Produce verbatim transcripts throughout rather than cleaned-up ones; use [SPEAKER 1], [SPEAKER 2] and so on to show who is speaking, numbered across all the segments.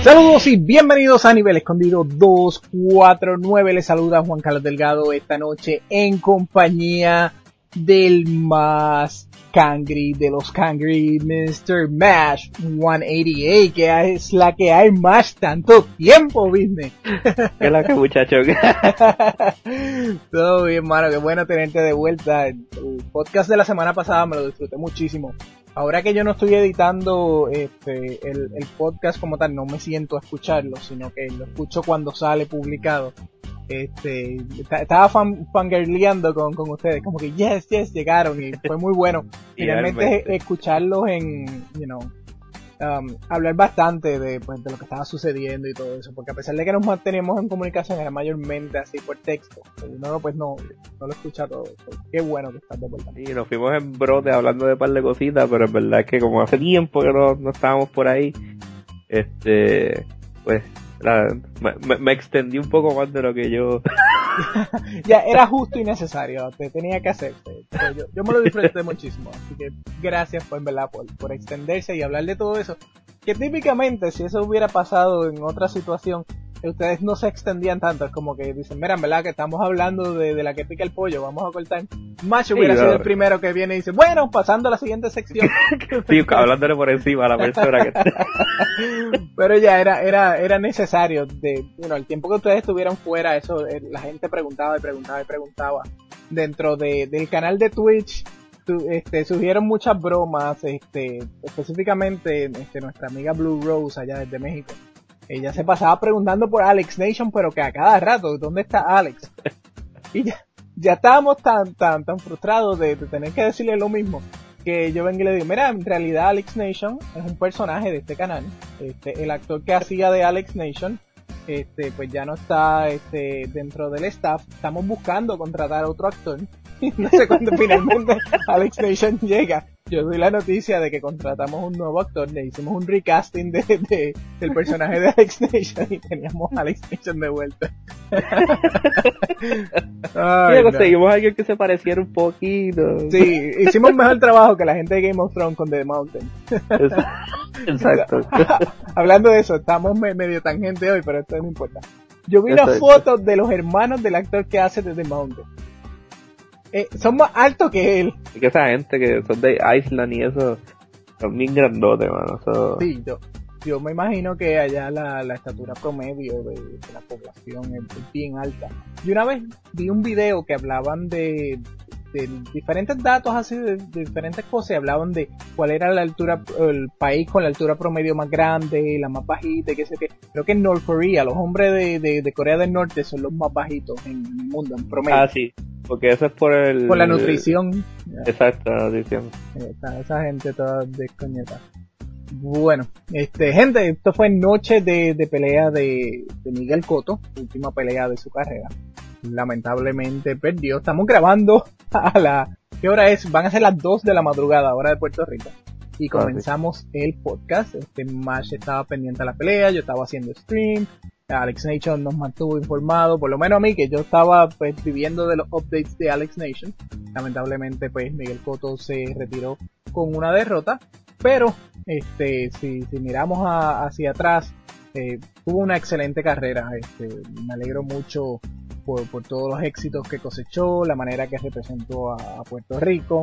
[SPEAKER 1] Saludos y bienvenidos a Nivel Escondido doscientos cuarenta y nueve. Les saluda Juan Carlos Delgado esta noche en compañía del más cangri de los cangri, mister Mash ciento ochenta y ocho, que es la que hay más tanto tiempo, ¿viste?
[SPEAKER 2] ¿Qué es la que, muchacho?
[SPEAKER 1] Todo bien, mano, qué bueno tenerte de vuelta. El podcast de la semana pasada me lo disfruté muchísimo. Ahora que yo no estoy editando este el, el podcast como tal, no me siento a escucharlo, sino que lo escucho cuando sale publicado. Este, estaba fan, fangirleando con, con ustedes, como que yes, yes, llegaron y fue muy bueno. Finalmente escucharlos en, you know, um, hablar bastante de, pues, de lo que estaba sucediendo y todo eso, porque a pesar de que nos manteníamos en comunicación era mayormente así por texto, uno pues no, no lo escucha todo. Pues, qué bueno que estás de vuelta.
[SPEAKER 2] Sí, nos fuimos en brote hablando de un par de cositas, pero es verdad que como hace tiempo que no, no estábamos por ahí, este, pues La, me, me extendí un poco más de lo que yo
[SPEAKER 1] ya era justo y necesario, te tenía que hacerse. Yo, yo me lo disfruté muchísimo, así que gracias pues, en verdad, por, por extenderse y hablar de todo eso, que típicamente si eso hubiera pasado en otra situación ustedes no se extendían tanto. Es como que dicen, mira, en verdad que estamos hablando de, de la que pica el pollo, vamos a cortar. Macho hubiera sí, sido el primero que viene y dice, bueno, pasando a la siguiente sección.
[SPEAKER 2] Sí, hablándole por encima a la persona que
[SPEAKER 1] pero ya era era era necesario. De bueno, el tiempo que ustedes estuvieron fuera, eso la gente preguntaba y preguntaba y preguntaba. Dentro de del canal de Twitch tu, este surgieron muchas bromas, este específicamente este nuestra amiga Blue Rose allá desde México. Ella se pasaba preguntando por Alex Nation, pero que a cada rato, ¿dónde está Alex? Y ya, ya estábamos tan, tan, tan frustrados de, de tener que decirle lo mismo, que yo vengo y le digo, mira, en realidad Alex Nation es un personaje de este canal. Este, el actor que hacía de Alex Nation, este, pues ya no está, este, dentro del staff. Estamos buscando contratar a otro actor. Y no sé cuándo finalmente Alex Nation llega. Yo doy la noticia de que contratamos un nuevo actor, le hicimos un recasting de, de del personaje de Alex Nation y teníamos a Alex Nation de vuelta.
[SPEAKER 2] Ay, no. Conseguimos a alguien que se pareciera un poquito.
[SPEAKER 1] Sí, hicimos mejor trabajo que la gente de Game of Thrones con The Mountain.
[SPEAKER 2] Exacto.
[SPEAKER 1] Hablando de eso, estamos medio tangente hoy, pero esto no importa. Yo vi una foto de los hermanos del actor que hace de The Mountain. Eh, son más altos que él.
[SPEAKER 2] Y que esa gente que son de Iceland y eso son bien grandotes, mano. So...
[SPEAKER 1] Sí, yo, yo me imagino que allá la, la estatura promedio de, de la población es, es bien alta. Y una vez vi un video que hablaban de, de diferentes datos así, de, de diferentes cosas, y hablaban de cuál era la altura, el país con la altura promedio más grande, la más bajita, y qué sé qué. Creo que en North Korea, los hombres de, de, de Corea del Norte son los más bajitos en el mundo, en promedio.
[SPEAKER 2] Ah, sí. Porque eso es por el...
[SPEAKER 1] Por la nutrición.
[SPEAKER 2] Exacto, la nutrición.
[SPEAKER 1] Esa, esa gente toda descoñeta. Bueno, este, gente, esto fue noche de, de pelea de, de Miguel Cotto, última pelea de su carrera. Lamentablemente perdió. Estamos grabando a la... ¿Qué hora es? Van a ser las dos de la madrugada, hora de Puerto Rico. Y comenzamos ah, sí. el podcast. Este Mash estaba pendiente a la pelea, yo estaba haciendo stream. Alex Nation nos mantuvo informado, por lo menos a mí, que yo estaba pues viviendo de los updates de Alex Nation. Lamentablemente pues Miguel Cotto se retiró con una derrota, pero este si, si miramos a, hacia atrás, eh, tuvo una excelente carrera. Este, me alegro mucho por, por todos los éxitos que cosechó, la manera que representó a, a Puerto Rico.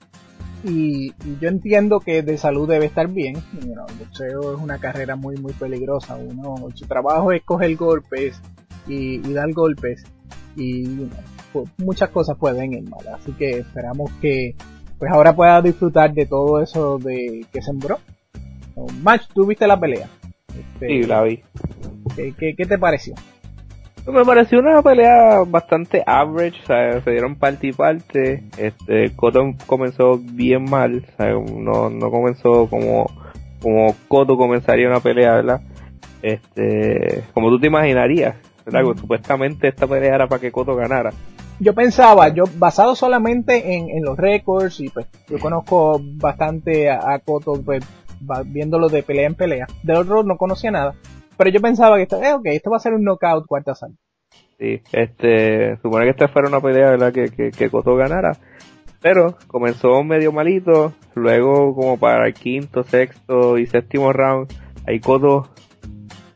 [SPEAKER 1] Y, y yo entiendo que de salud debe estar bien. You know, el boxeo es una carrera muy muy peligrosa. Uno, su trabajo es coger golpes y, y dar golpes, y you know, pues, muchas cosas pueden ir mal. Así que esperamos que pues ahora pueda disfrutar de todo eso de que sembró. So, Match, ¿tú viste la pelea?
[SPEAKER 2] Este, sí, la vi.
[SPEAKER 1] ¿qué, qué, ¿Qué te pareció?
[SPEAKER 2] Me pareció una pelea bastante average, o sea, se dieron parte y parte. Este, Cotto comenzó bien mal, o sea, no, no comenzó como, como Cotto comenzaría una pelea, ¿verdad? Este, como tú te imaginarías, ¿verdad? Mm. Supuestamente esta pelea era para que Cotto ganara.
[SPEAKER 1] Yo pensaba, yo basado solamente en, en los récords, y pues yo conozco bastante a, a Cotto, pues viéndolo de pelea en pelea. Del otro no conocía nada. Pero yo pensaba que esto, eh, ok, esto va a ser un knockout cuarta asalto.
[SPEAKER 2] Sí, este, supone que esta fuera una pelea, ¿verdad? Que, que, que Cotto ganara. Pero comenzó medio malito, luego como para el quinto, sexto y séptimo round, ahí Cotto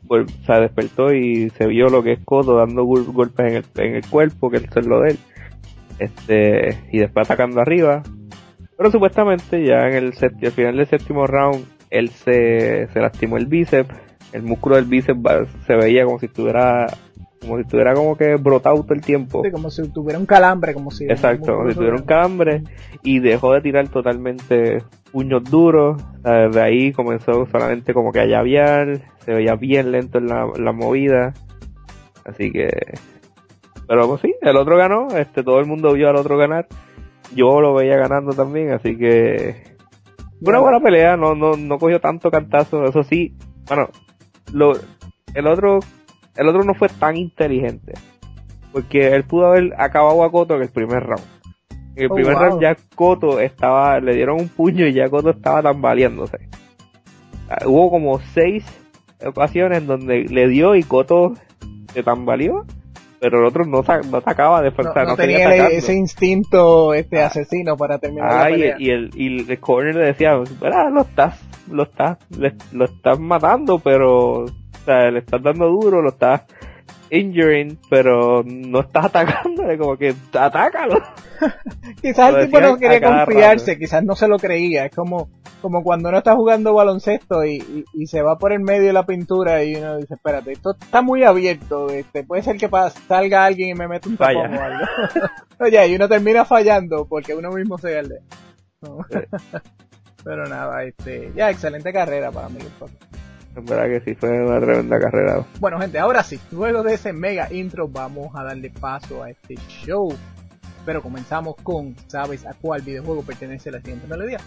[SPEAKER 2] pues, o sea, despertó y se vio lo que es Koto dando gol- golpes en el, en el cuerpo, que eso es lo de él, este, y después atacando arriba, pero supuestamente ya en el séptimo, al final del séptimo round, él se, se lastimó el bíceps, el músculo del bíceps va- se veía como si estuviera, como si estuviera como que brotado todo el tiempo.
[SPEAKER 1] Sí, como si tuviera un calambre, como si...
[SPEAKER 2] Exacto, como si tuviera un calambre, y dejó de tirar totalmente puños duros, o sea, desde ahí comenzó solamente como que a llavear, se veía bien lento en la, la movida, así que, pero pues sí, el otro ganó, este, todo el mundo vio al otro ganar, yo lo veía ganando también, así que fue una buena pelea, no, no, no cogió tanto cantazo, eso sí, bueno, lo, el otro, el otro no fue tan inteligente, porque él pudo haber acabado a Koto en el primer round. En el
[SPEAKER 1] Oh,
[SPEAKER 2] primer
[SPEAKER 1] wow.
[SPEAKER 2] round ya Koto estaba, le dieron un puño y ya Koto estaba tambaleándose. Ah, hubo como seis ocasiones en donde le dio y Koto se tambaleó, pero el otro no, sa- no sacaba de
[SPEAKER 1] No,
[SPEAKER 2] fuerza,
[SPEAKER 1] no
[SPEAKER 2] no, seguía
[SPEAKER 1] tenía el-
[SPEAKER 2] atacando.
[SPEAKER 1] ese instinto este
[SPEAKER 2] Ah.
[SPEAKER 1] asesino para terminar
[SPEAKER 2] Ah,
[SPEAKER 1] la
[SPEAKER 2] y,
[SPEAKER 1] pelea.
[SPEAKER 2] y el, y el corner le decía, "Verá, lo estás, lo estás, le- lo estás matando, pero, o sea, le estás dando duro, lo estás injuring, pero no estás atacándole, como que atácalo."
[SPEAKER 1] Quizás
[SPEAKER 2] Lo
[SPEAKER 1] el tipo
[SPEAKER 2] decían
[SPEAKER 1] no quería
[SPEAKER 2] a cada
[SPEAKER 1] confiarse,
[SPEAKER 2] rato.
[SPEAKER 1] quizás no se lo creía. Es como, como cuando uno está jugando baloncesto y, y, y se va por el medio de la pintura y uno dice, espérate, esto está muy abierto, este, puede ser que pas- salga alguien y me meta un tapón
[SPEAKER 2] Falla.
[SPEAKER 1] o algo. Oye, y uno termina fallando porque uno mismo se pierde. No.
[SPEAKER 2] Sí.
[SPEAKER 1] Pero nada, este, ya, excelente carrera para Miguel Cotto.
[SPEAKER 2] En verdad que sí, fue una tremenda carrera.
[SPEAKER 1] Bueno, gente, ahora sí, luego de ese mega intro vamos a darle paso a este show. Pero comenzamos con, ¿sabes a cuál videojuego pertenece la siguiente melodía?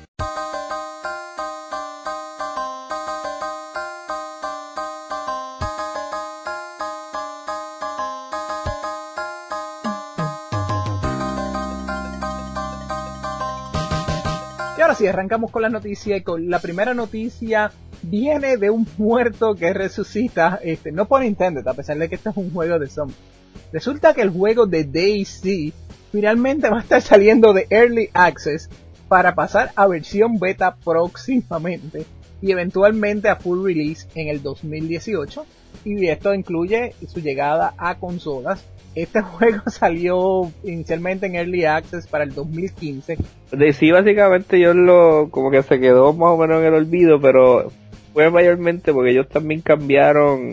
[SPEAKER 1] Y ahora sí, arrancamos con la noticia y con la primera noticia viene de un muerto que resucita, este, no por Nintendo, a pesar de que este es un juego de zombies. Resulta que el juego de DayZ finalmente va a estar saliendo de Early Access para pasar a versión beta próximamente y eventualmente a full release en el dos mil dieciocho, y esto incluye su llegada a consolas. Este juego salió inicialmente en Early Access para el dos mil quince.
[SPEAKER 2] De sí, básicamente yo lo, como que se quedó más o menos en el olvido, pero fue mayormente porque ellos también cambiaron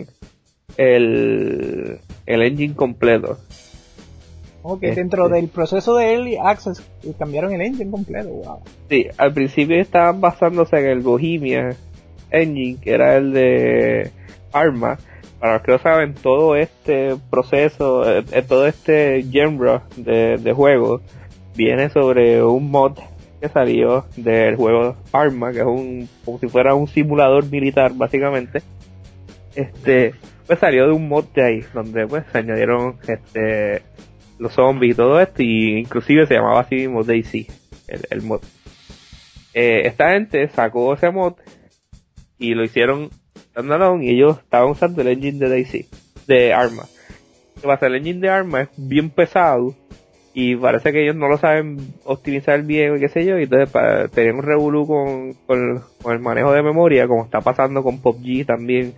[SPEAKER 2] el, el engine completo.
[SPEAKER 1] Ok,
[SPEAKER 2] Este.
[SPEAKER 1] dentro del proceso de Early Access cambiaron el engine completo, wow.
[SPEAKER 2] Sí, al principio estaban basándose en el Bohemia Engine, que era el de Arma. Para los que no saben, todo este proceso, eh, eh, todo este genre de, de juego viene sobre un mod que salió del juego Arma, que es un, como si fuera un simulador militar básicamente. Este, pues salió de un mod de ahí, donde pues se añadieron este los zombies y todo esto, y inclusive se llamaba así mismo DayZ, el, el mod. Eh, esta gente sacó ese mod y lo hicieron standalone, y ellos estaban usando el engine de DayZ, de Arma. ¿Qué pasa? El engine de Arma es bien pesado y parece que ellos no lo saben optimizar bien y qué sé yo, y entonces para, tenían un revolú con, con, con el manejo de memoria, como está pasando con P U B G también.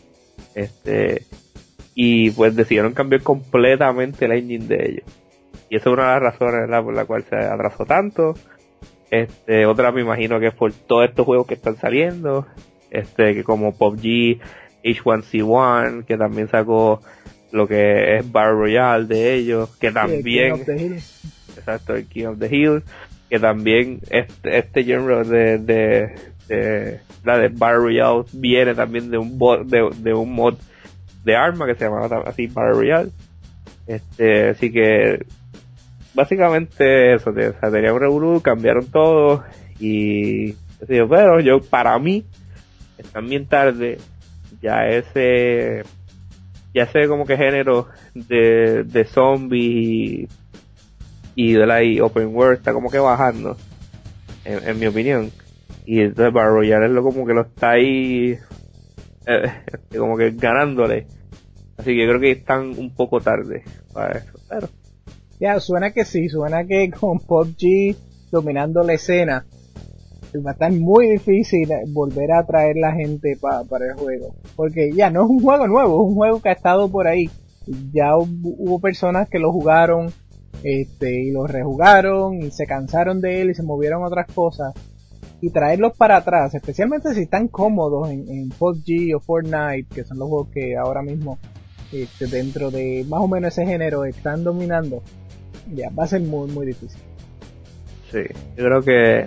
[SPEAKER 2] Este, y pues decidieron cambiar completamente el engine de ellos. Y esa es una de las razones, ¿verdad?, por la cual se atrasó tanto. Este, otra me imagino que es por todos estos juegos que están saliendo, este, que como P U B G, H uno C uno, que también sacó lo que es Battle Royale de ellos, que también,
[SPEAKER 1] King of the Hill.
[SPEAKER 2] exacto, el King of the Hill, que también este, este género de, de, de, la de Battle Royale viene también de un bot, de, de un mod de Arma que se llamaba así Battle Royale. Este, así que básicamente eso, o sea, tenía un revolú, cambiaron todo y qué sé yo, pero yo, para mí, están bien tarde, ya ese, ya ese como que género de, de zombies y de la y open world está como que bajando, en, en mi opinión, y entonces Battle Royale es lo como que lo está ahí, eh, como que ganándole, así que creo que están un poco tarde para eso, pero
[SPEAKER 1] Ya, suena que sí, suena que con P U B G dominando la escena, va a estar muy difícil volver a traer la gente pa, para el juego, porque ya no es un juego nuevo, es un juego que ha estado por ahí. Ya hubo, hubo personas que lo jugaron este y lo rejugaron y se cansaron de él y se movieron a otras cosas, y traerlos para atrás, especialmente si están cómodos en, en P U B G o Fortnite, que son los juegos que ahora mismo este, dentro de más o menos ese género están dominando, ya va a ser muy muy difícil.
[SPEAKER 2] Sí, yo creo que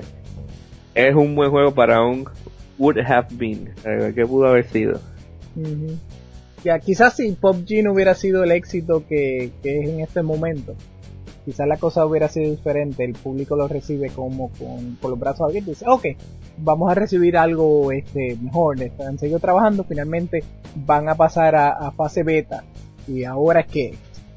[SPEAKER 2] es un buen juego para un would have been, que pudo haber sido.
[SPEAKER 1] Uh-huh. Ya, quizás si P U B G no hubiera sido el éxito que, que es en este momento, quizás la cosa hubiera sido diferente, el público lo recibe como con, con los brazos abiertos y dice, ok, vamos a recibir algo este mejor, han seguido trabajando, finalmente van a pasar a, a fase beta, y ahora es que,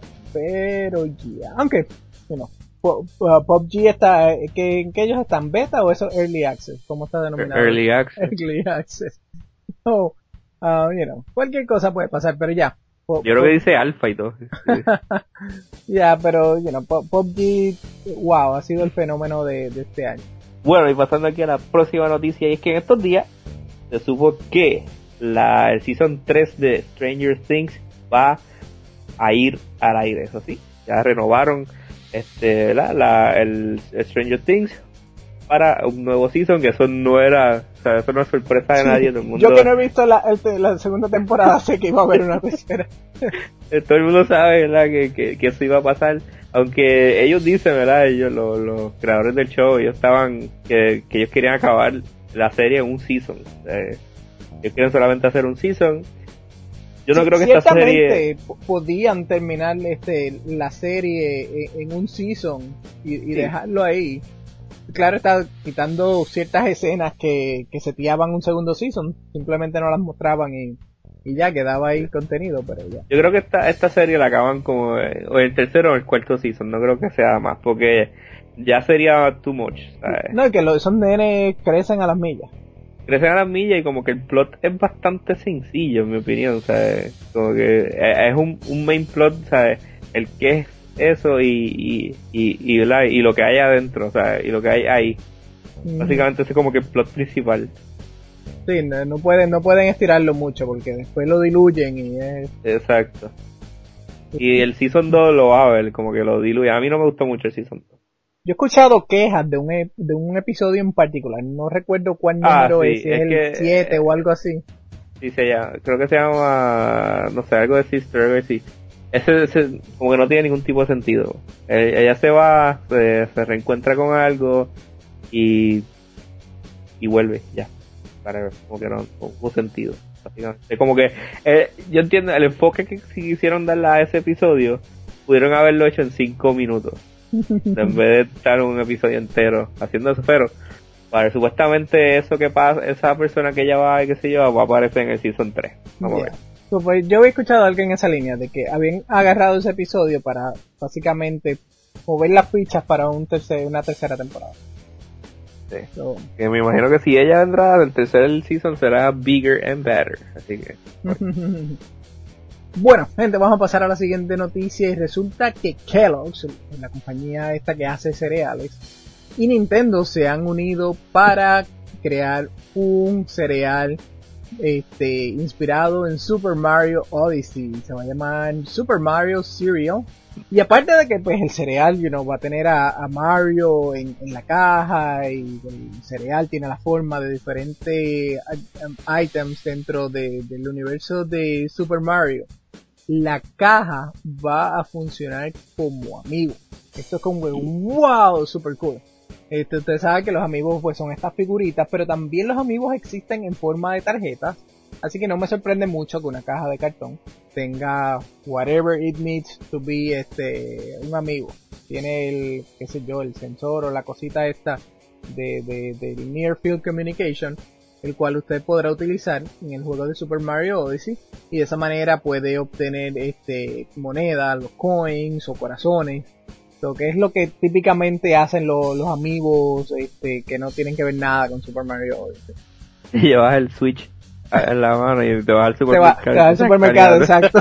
[SPEAKER 1] pero ya, aunque, you know, P U B G está, ¿que, que ellos están beta o eso early access? ¿Cómo está denominado?
[SPEAKER 2] Early access.
[SPEAKER 1] Early access. No, uh, you know, cualquier cosa puede pasar, pero ya.
[SPEAKER 2] Yo creo que dice alfa y todo.
[SPEAKER 1] Ya, yeah, pero, you know, P U B G, wow, ha sido el fenómeno de, de este año.
[SPEAKER 2] Bueno, y pasando aquí a la próxima noticia, y es que en estos días se supo que la el Season tres de Stranger Things va a ir al aire, eso sí, ya renovaron este la, la el Stranger Things para un nuevo season, que eso no era, o sea, eso no es sorpresa de nadie, todo el mundo.
[SPEAKER 1] Yo que no he visto la, el, la segunda temporada sé que iba a haber una tercera.
[SPEAKER 2] Todo el mundo sabe, ¿verdad? Que, que, que eso iba a pasar, aunque ellos dicen, ¿verdad? Ellos, los, los creadores del show, ellos estaban, que, que ellos querían acabar la serie en un season, eh, ellos quieren solamente hacer un season. Yo no sí, creo que esta serie
[SPEAKER 1] podían terminar este la serie en, en un season y, y sí. dejarlo ahí. Claro, está quitando ciertas escenas que, que seteaban un segundo season, simplemente no las mostraban y, y ya quedaba ahí contenido, pero ya.
[SPEAKER 2] Yo creo que esta esta serie la acaban como eh, o el tercero o el cuarto season, no creo que sea más, porque ya sería too much, ¿sabes?
[SPEAKER 1] No, es que los, esos nenes crecen a las millas.
[SPEAKER 2] Crecen a las millas y como que el plot es bastante sencillo, en mi opinión, ¿sabes? Como que es un, un main plot, ¿sabes? El que es eso y y, y, y, y lo que hay adentro, ¿sabes? Y lo que hay ahí. Mm. Básicamente ese es como que el plot principal.
[SPEAKER 1] Sí, no, no pueden no pueden estirarlo mucho porque después lo diluyen y es...
[SPEAKER 2] Exacto. Y el Season dos lo va a ver, como que lo diluye. A mí no me gustó mucho el Season dos.
[SPEAKER 1] Yo he escuchado quejas de un de un episodio en particular, no recuerdo cuál número ah, sí, es, si es, es el siete eh, o algo así.
[SPEAKER 2] Sí, se llama, creo que se llama, no sé, algo de Sister, algo así. Ese, ese como que no tiene ningún tipo de sentido. Ella se va, se, se reencuentra con algo y y vuelve, ya. Para, como que no, no hubo sentido. Es como que, eh, yo entiendo, el enfoque que quisieron darle a ese episodio, pudieron haberlo hecho en cinco minutos. En vez de estar un episodio entero haciendo eso, pero para supuestamente eso que pasa, esa persona que ella va y que se lleva va a aparecer en el Season tres. Vamos yeah. a ver.
[SPEAKER 1] So, pues, yo había escuchado a alguien en esa línea de que habían agarrado ese episodio para básicamente mover las fichas para un tercer, una tercera temporada.
[SPEAKER 2] Sí. So, que me imagino que si ella vendrá, el tercer season será bigger and better, así que bueno.
[SPEAKER 1] Bueno, gente, vamos a pasar a la siguiente noticia y resulta que Kellogg's, la compañía esta que hace cereales, y Nintendo se han unido para crear un cereal este inspirado en Super Mario Odyssey. Se va a llamar Super Mario Cereal. Y aparte de que pues el cereal, you know, va a tener a, a Mario en, en la caja y el cereal tiene la forma de diferentes um, items dentro de, del universo de Super Mario. La caja va a funcionar como amigo. Esto es como un wow, super cool. Este, usted sabe que los amigos pues son estas figuritas, pero también los amigos existen en forma de tarjetas. Así que no me sorprende mucho que una caja de cartón tenga whatever it needs to be este un amigo. Tiene el, qué sé yo, el sensor o la cosita esta de, de, de Near Field Communication, el cual usted podrá utilizar en el juego de Super Mario Odyssey y de esa manera puede obtener este monedas, los coins o corazones, lo que es lo que típicamente hacen los, los amigos este que no tienen que ver nada con Super Mario Odyssey.
[SPEAKER 2] Y llevas el Switch en la mano y te vas al
[SPEAKER 1] supermercado. Te vas al supermercado, exacto.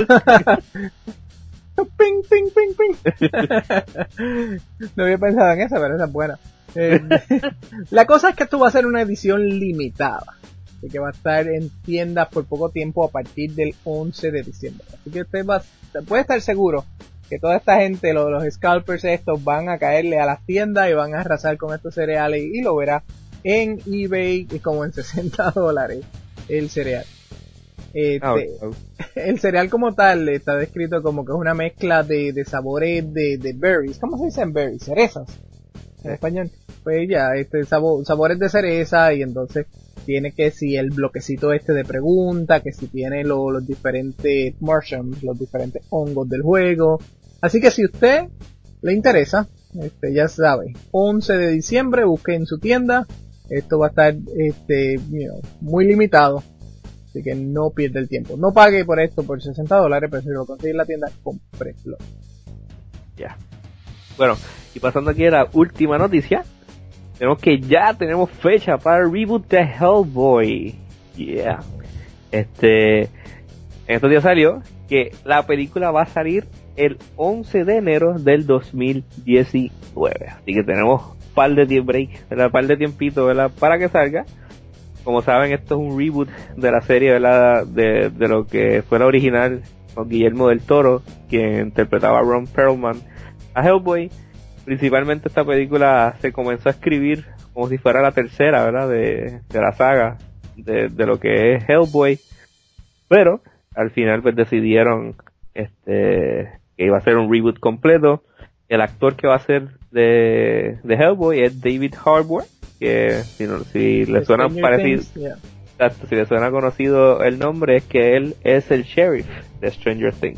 [SPEAKER 1] Ping, ping, ping, ping. No había pensado en esa, pero esa es buena. Eh, la cosa es que esto va a ser una edición limitada, así que va a estar en tiendas por poco tiempo a partir del once de diciembre. Así que usted va, puede estar seguro que toda esta gente, los, los scalpers estos, van a caerle a las tiendas y van a arrasar con estos cereales y lo verá en eBay como en sesenta dólares el cereal. Este, oh, oh. El cereal como tal está descrito como que es una mezcla de, de sabores de, de berries. ¿Cómo se dicen berries? Cerezas en español. Pues ya, este sabor, sabores de cereza, y entonces tiene que si el bloquecito este de pregunta, que si tiene lo, los diferentes mushrooms, los diferentes hongos del juego. Así que si usted le interesa, este ya sabe, once de diciembre, busque en su tienda. Esto va a estar este you know, muy limitado, así que no pierda el tiempo. No pague por esto por sesenta dólares, pero si lo consigue en la tienda, cómprelo.
[SPEAKER 2] Ya. Yeah. Bueno, y pasando aquí a la última noticia, tenemos que ya tenemos fecha para el reboot de Hellboy. Yeah. Este, en estos días salió que la película va a salir el once de enero del dos mil diecinueve. Así que tenemos un par de tiempo break, un par de tiempito, ¿verdad? Para que salga. Como saben, esto es un reboot de la serie, ¿verdad? De, de lo que fue la original con Guillermo del Toro, quien interpretaba a Ron Perlman a Hellboy. Principalmente esta película se comenzó a escribir como si fuera la tercera, ¿verdad? De, de la saga de, de lo que es Hellboy. Pero al final pues decidieron este que iba a ser un reboot completo. El actor que va a ser de, de Hellboy es David Harbour, que si, no, si le suena parecido, Things, yeah. Exacto, si le suena conocido el nombre, es que él es el sheriff de Stranger Things.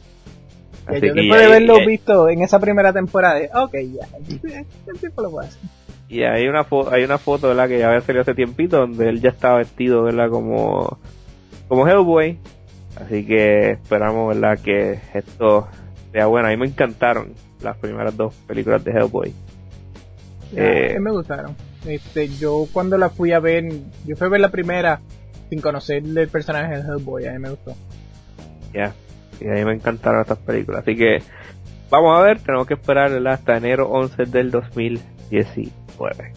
[SPEAKER 1] Así yo después de haberlo y, visto en esa primera temporada, ok, ya, el tipo lo puede hacer.
[SPEAKER 2] Y hay una foto, hay una foto, ¿verdad? Que ya había salido hace tiempito, donde él ya estaba vestido, ¿verdad? Como, como Hellboy. Así que esperamos, ¿verdad? Que esto sea bueno. A mí me encantaron las primeras dos películas de Hellboy.
[SPEAKER 1] Ya, eh, me gustaron. Este, yo cuando la fui a ver, yo fui a ver la primera sin conocer el personaje de Hellboy, a mí me gustó.
[SPEAKER 2] Ya. Yeah. Y a mí me encantaron estas películas. Así que vamos a ver, tenemos que esperar, ¿verdad? Hasta enero once del dos mil diecinueve.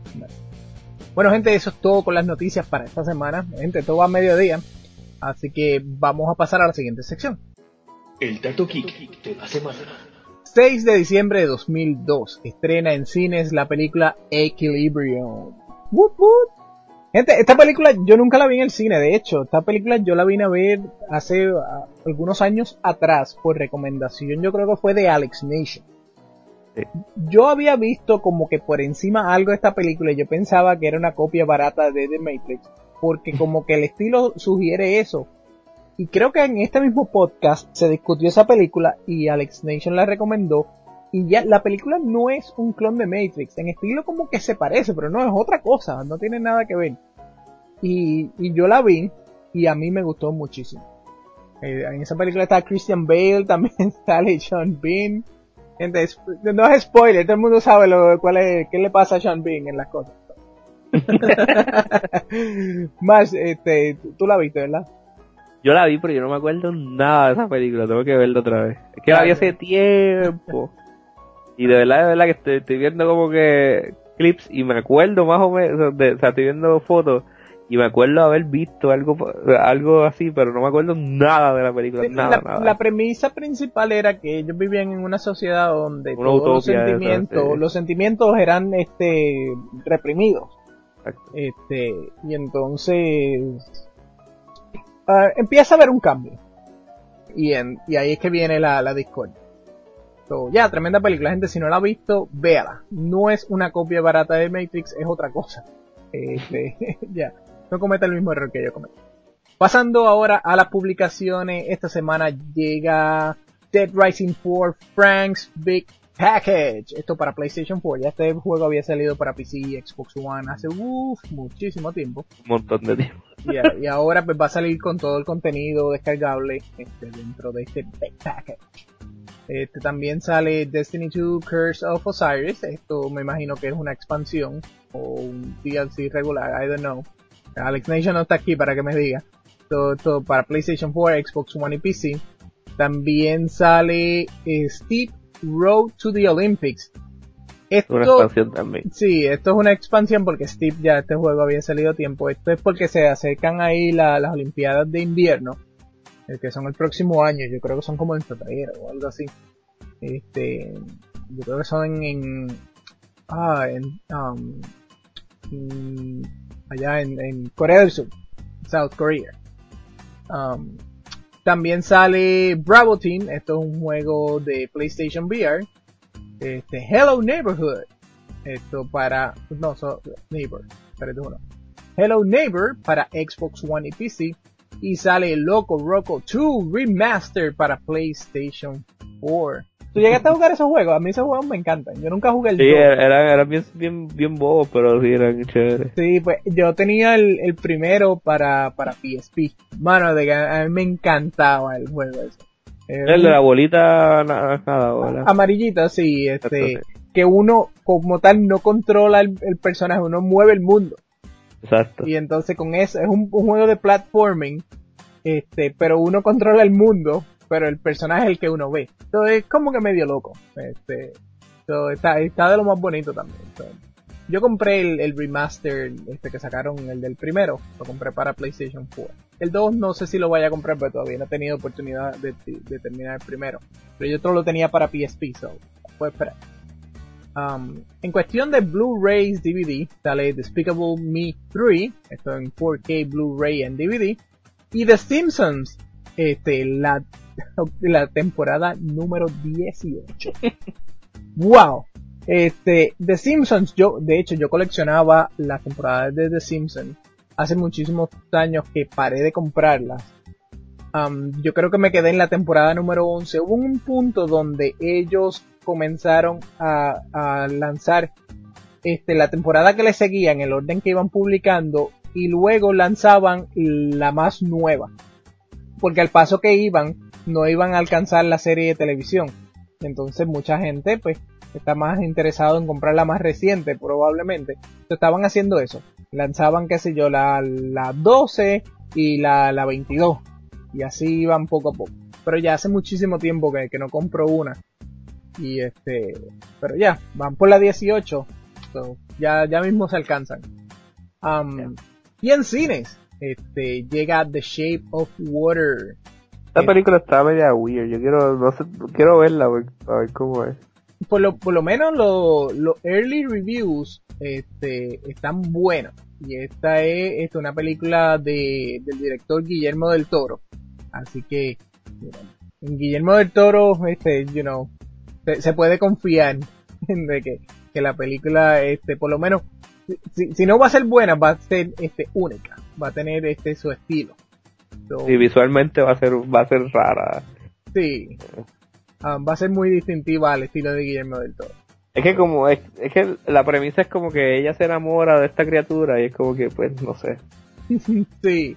[SPEAKER 1] Bueno, gente, eso es todo con las noticias para esta semana. Gente, todo va a mediodía. Así que vamos a pasar a la siguiente sección.
[SPEAKER 3] El dato geek de la semana.
[SPEAKER 1] seis de diciembre de dos mil dos. Estrena en cines la película Equilibrium. Woop, woop. Gente, esta película yo nunca la vi en el cine. De hecho, esta película yo la vine a ver hace uh, algunos años atrás por recomendación, yo creo que fue de Alex Nation. Sí. Yo había visto como que por encima algo de esta película y yo pensaba que era una copia barata de The Matrix, porque como que el estilo sugiere eso. Y creo que en este mismo podcast se discutió esa película y Alex Nation la recomendó. Y ya la película no es un clon de Matrix, en estilo como que se parece, pero no, es otra cosa, no tiene nada que ver. Y, y yo la vi y a mí me gustó muchísimo. Eh, en esa película está Christian Bale, también sale Sean Bean. Gente, es, no es spoiler, todo el mundo sabe lo, cuál es, qué le pasa a Sean Bean en las cosas. Más, este, tú la viste, ¿verdad?
[SPEAKER 2] Yo la vi, pero yo no me acuerdo nada de esa película, tengo que verla otra vez. Es que la vi hace tiempo. Y de verdad, de verdad que estoy, estoy viendo como que clips y me acuerdo más o menos, de, o sea, estoy viendo fotos y me acuerdo haber visto algo algo así, pero no me acuerdo nada de la película, sí, nada,
[SPEAKER 1] la,
[SPEAKER 2] nada.
[SPEAKER 1] La premisa principal era que ellos vivían en una sociedad donde una todos los sentimientos, esa, sí. los sentimientos eran este reprimidos. Exacto. Este, y entonces uh, empieza a haber un cambio. Y en, y ahí es que viene la, la discordia. So, ya, tremenda película, gente, si no la ha visto, véala. No es una copia barata de Matrix, es otra cosa. Este, ya, no cometa el mismo error que yo cometí. Pasando ahora a las publicaciones, esta semana llega Dead Rising cuatro Frank's Big Package. Esto para PlayStation cuatro, ya este juego había salido para P C y Xbox One hace uf, muchísimo tiempo.
[SPEAKER 2] Un montón de tiempo.
[SPEAKER 1] Yeah, y ahora pues va a salir con todo el contenido descargable este, dentro de este Big Package. Este también sale Destiny dos Curse of Osiris. Esto me imagino que es una expansión o un D L C regular, I don't know. Alex Nation no está aquí para que me diga. Todo, todo para PlayStation cuatro, Xbox One y P C. También sale eh, Steep Road to the Olympics. Esto,
[SPEAKER 2] Una expansión también.
[SPEAKER 1] Sí, esto es una expansión porque Steve ya este juego había salido a tiempo. Esto es porque se acercan ahí la, las Olimpiadas de invierno, eh, que son el próximo año. Yo creo que son como en febrero o algo así. Este, yo creo que son en, en ah, en, um, en allá en, en Corea del Sur, South Korea. Um, también sale Bravo Team. Esto es un juego de PlayStation V R. Este, Hello Neighborhood. Esto para, no, so, Neighbor. Espérate uno. Hello Neighbor para Xbox One y P C. Y sale Loco Roco dos Remastered para PlayStation cuatro. ¿Tú llegaste a jugar esos juegos? A mí esos juegos me encantan. Yo nunca jugué el
[SPEAKER 2] Sí,
[SPEAKER 1] dos.
[SPEAKER 2] eran, eran bien, bien, bien bobos, pero sí eran chéveres.
[SPEAKER 1] Sí, pues yo tenía el, el primero para, para P S P. Mano, de que a mí me encantaba el juego ese.
[SPEAKER 2] El de la bolita naranjada, ¿verdad?
[SPEAKER 1] Amarillita, sí, este,
[SPEAKER 2] Exacto, sí.
[SPEAKER 1] que uno como tal no controla el, el personaje, uno mueve el mundo.
[SPEAKER 2] Exacto.
[SPEAKER 1] Y entonces con eso, es un, un juego de platforming, este, pero uno controla el mundo, pero el personaje es el que uno ve. Entonces es como que medio loco. Este, so, está, está de lo más bonito también. So, yo compré el, el remaster este que sacaron, el del primero, lo compré para PlayStation cuatro. El dos no sé si lo vaya a comprar, pero todavía no he tenido oportunidad de, de terminar el primero. Pero yo otro lo tenía para P S P, so puedo esperar. Um, en cuestión de Blu-rays D V D, sale Despicable Me tres, esto en cuatro K Blu-ray en D V D, y The Simpsons, este, la, la temporada número dieciocho. ¡Wow! Este, The Simpsons, yo, de hecho, yo coleccionaba las temporadas de The Simpsons hace muchísimos años que paré de comprarlas. Um, yo creo que me quedé en la temporada número once. Hubo un punto donde ellos comenzaron a, a lanzar este, la temporada que le seguía en el orden que iban publicando y luego lanzaban la más nueva. Porque al paso que iban, no iban a alcanzar la serie de televisión. Entonces mucha gente, pues, está más interesado en comprar la más reciente, probablemente. Entonces, estaban haciendo eso. Lanzaban, qué sé yo, la, la doce y la, la veintidós. Y así iban poco a poco. Pero ya hace muchísimo tiempo que, que no compro una. Y este, pero ya, van por la dieciocho. So, ya, ya mismo se alcanzan. Um, yeah. Y en cines, este, llega The Shape of Water.
[SPEAKER 2] Esta película está media weird. Yo quiero, no sé, quiero verla a ver cómo es.
[SPEAKER 1] Por lo, por lo menos los lo early reviews este, están buenos. Y esta es esta, una película de, del director Guillermo del Toro. Así que, you know, en Guillermo del Toro, este, you know, se, se puede confiar en de que, que la película, este, por lo menos, si, si no va a ser buena, va a ser, este, única. Va a tener, este, su estilo. So,
[SPEAKER 2] y visualmente va a ser, va a ser rara.
[SPEAKER 1] Sí. Um, va a ser muy distintiva al estilo de Guillermo del Toro.
[SPEAKER 2] Es que como, es, es que la premisa es como que ella se enamora de esta criatura y es como que, pues, no sé.
[SPEAKER 1] Sí.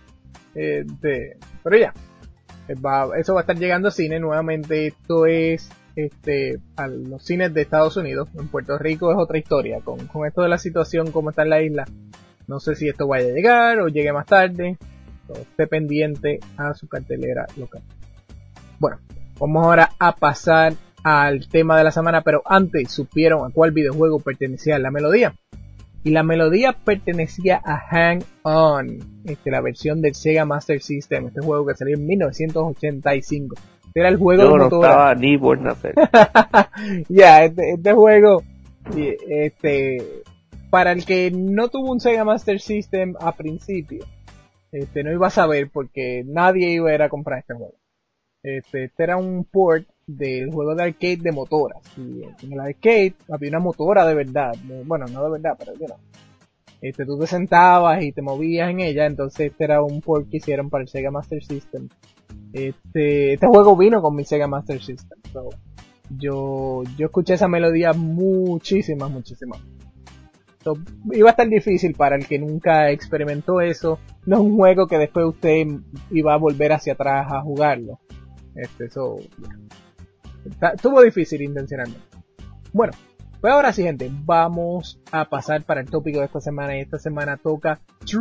[SPEAKER 1] Este, pero ya. Va, eso va a estar llegando a cine nuevamente. Esto es este a los cines de Estados Unidos. En Puerto Rico es otra historia. Con, con esto de la situación como está en la isla, no sé si esto vaya a llegar o llegue más tarde. Entonces, esté pendiente a su cartelera local. Bueno, vamos ahora a pasar al tema de la semana, pero antes supieron a cuál videojuego pertenecía la melodía. Y la melodía pertenecía a Hang On, este, la versión del Sega Master System, este juego que salió en mil novecientos ochenta y cinco. Este era el juego
[SPEAKER 2] Yo
[SPEAKER 1] de
[SPEAKER 2] no
[SPEAKER 1] motora.
[SPEAKER 2] estaba ni por nacer.
[SPEAKER 1] Ya, yeah, este, este juego, este, para el que no tuvo un Sega Master System a principio, este, no iba a saber porque nadie iba a ir a comprar este juego. Este, este era un port del juego de arcade de motoras. Y en el arcade había una motora de verdad. De, bueno, no de verdad, pero you know. Este, tú te sentabas y te movías en ella. Entonces este era un port que hicieron para el Sega Master System. Este, este juego vino con mi Sega Master System. So, yo, yo escuché esa melodía muchísimas, muchísimas. So, iba a estar difícil para el que nunca experimentó eso. No es un juego que después usted iba a volver hacia atrás a jugarlo. Este, eso, yeah. Estuvo difícil intencionalmente. Bueno, pues ahora sí, gente, vamos a pasar para el tópico de esta semana. Y esta semana toca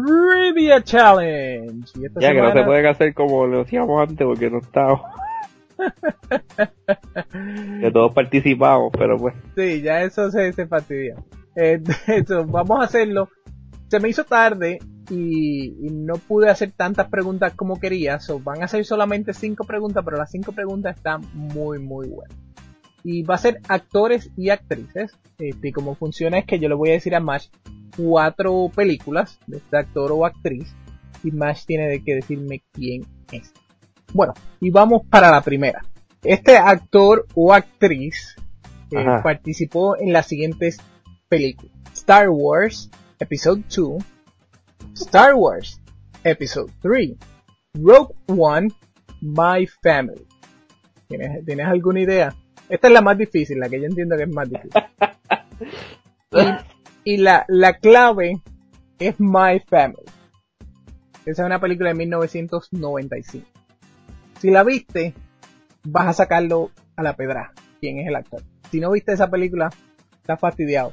[SPEAKER 1] Trivia Challenge. Y esta
[SPEAKER 2] ya
[SPEAKER 1] semana...
[SPEAKER 2] que no se puede hacer como lo hacíamos antes porque no estaba. Que todos participamos, pero pues.
[SPEAKER 1] Sí, ya eso se, se fastidia. Eh, eso, vamos a hacerlo. Se me hizo tarde y, y no pude hacer tantas preguntas como quería. So, van a ser solamente cinco preguntas, pero las cinco preguntas están muy, muy buenas. Y va a ser actores y actrices. Este, y como funciona es que yo le voy a decir a Mash cuatro películas de este actor o actriz. Y Mash tiene que decirme quién es. Bueno, y vamos para la primera. Este actor o actriz eh, participó en las siguientes películas: Star Wars Episode dos, Star Wars Episode tres, Rogue One, My Family. ¿Tienes, ¿Tienes alguna idea? Esta es la más difícil, la que yo entiendo que es más difícil. Y, y la, la clave es My Family. Esa es una película de mil novecientos noventa y cinco. Si la viste, vas a sacarlo a la pedra. ¿Quién es el actor? Si no viste esa película, estás fastidiado.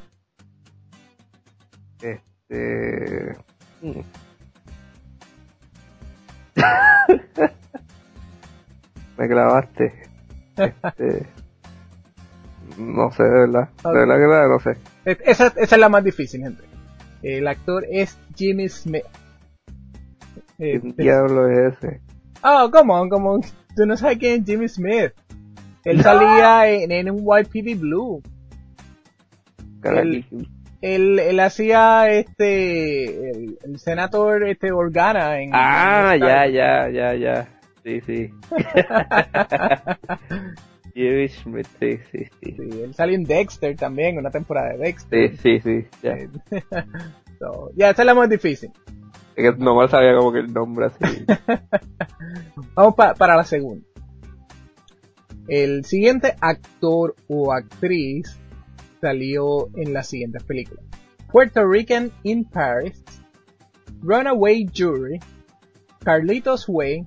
[SPEAKER 2] Este... Me clavaste. Este... No sé, de verdad. De verdad que nada, no sé.
[SPEAKER 1] Esa, esa es la más difícil, gente. El actor es Jimmy Smith.
[SPEAKER 2] ¿Qué diablo es ese?
[SPEAKER 1] Oh, come on, come on. Tú no sabes quién es Jimmy Smith. Él salía en, en un Y P D Blue. Él, él, él hacía este el, el senador este Organa en
[SPEAKER 2] Ah, en ya, ya, ya, ya. Sí, sí. Jimmy Smith, sí, sí, sí,
[SPEAKER 1] sí. Él salió en Dexter también, una temporada de Dexter.
[SPEAKER 2] Sí, sí, sí. Ya,
[SPEAKER 1] so, ya esa es la más difícil.
[SPEAKER 2] Es que nomás sabía como que el nombre así.
[SPEAKER 1] Vamos pa, para la segunda. El siguiente actor o actriz salió en las siguientes películas: Puerto Rican in Paris, Runaway Jury, Carlitos Way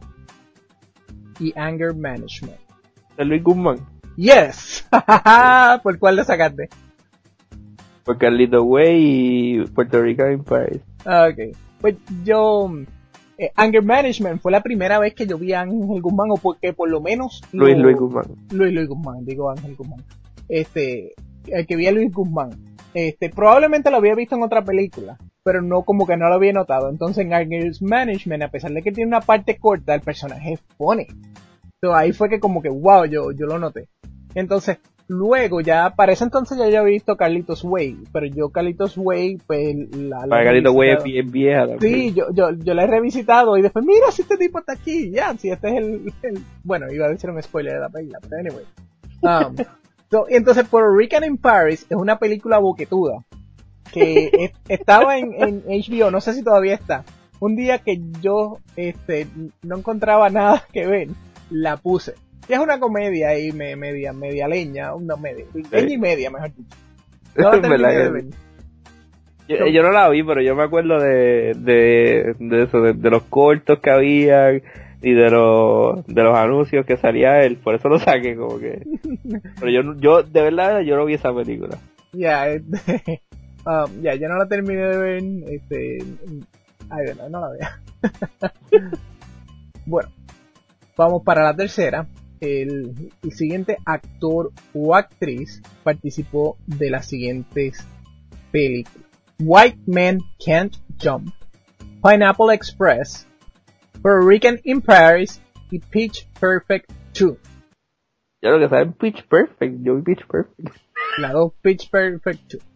[SPEAKER 1] y Anger Management.
[SPEAKER 2] ¿De Luis Guzmán?
[SPEAKER 1] Yes. ¿Por cuál le sacaste?
[SPEAKER 2] Por Carlitos Way y Puerto Rican in Paris.
[SPEAKER 1] Okay. Pues yo... Eh, Anger Management fue la primera vez que yo vi a Ángel Guzmán, o porque por lo menos... Lo,
[SPEAKER 2] Luis Luis Guzmán.
[SPEAKER 1] Luis Luis Guzmán, digo Ángel Guzmán. Este, el que vi a Luis Guzmán. Este, probablemente lo había visto en otra película, pero no, como que no lo había notado. Entonces en Anger Management, a pesar de que tiene una parte corta, el personaje es funny. Entonces ahí fue que como que, wow, yo, yo lo noté. Entonces, luego ya, para ese entonces ya había visto Carlitos Way, pero yo Carlitos Way, pues la...
[SPEAKER 2] Para Carlitos Way es bien vieja también.
[SPEAKER 1] Sí, yo, yo, yo la he revisitado y después, mira si este tipo está aquí, ya, si este es el, el... Bueno, iba a decir un spoiler de la película, pero anyway. Um, so, y entonces Puerto Rican in Paris es una película boquetuda, que es, estaba en, en H B O, no sé si todavía está. Un día que yo, este, no encontraba nada que ver, la puse. Y es una comedia ahí, me, media, media leña, una media, leña y media, mejor dicho. No la terminé de ver.
[SPEAKER 2] Yo, yo no la vi, pero yo me acuerdo de, de, de eso, de, de los cortos que había y de los, de los anuncios que salía él, por eso lo saqué como que. Pero yo, yo, de verdad, yo no vi esa película.
[SPEAKER 1] Ya, yeah, este, um, ya, yo no la terminé de ver, este, ay, verdad, no la veo. Bueno, vamos para la tercera. El, el siguiente actor o actriz participó de las siguientes películas: White Man Can't Jump, Pineapple Express, Puerto Rican in Paris y Pitch Perfect dos.
[SPEAKER 2] Yo lo que saben Pitch Perfect, yo vi Pitch Perfect.
[SPEAKER 1] La dos, Pitch Perfect dos.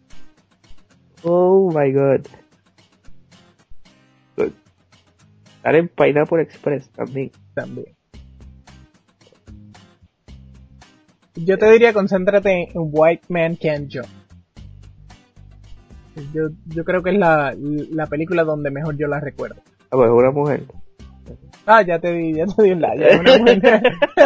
[SPEAKER 2] Oh my god. Good. Estar en Pineapple Express también.
[SPEAKER 1] También. Yo te diría, concéntrate en White Man Can't Jump. Yo, yo creo que es la, la película donde mejor yo la recuerdo.
[SPEAKER 2] Ah, pues es una mujer.
[SPEAKER 1] Ah, ya te di, ya te di un like. Es una mujer.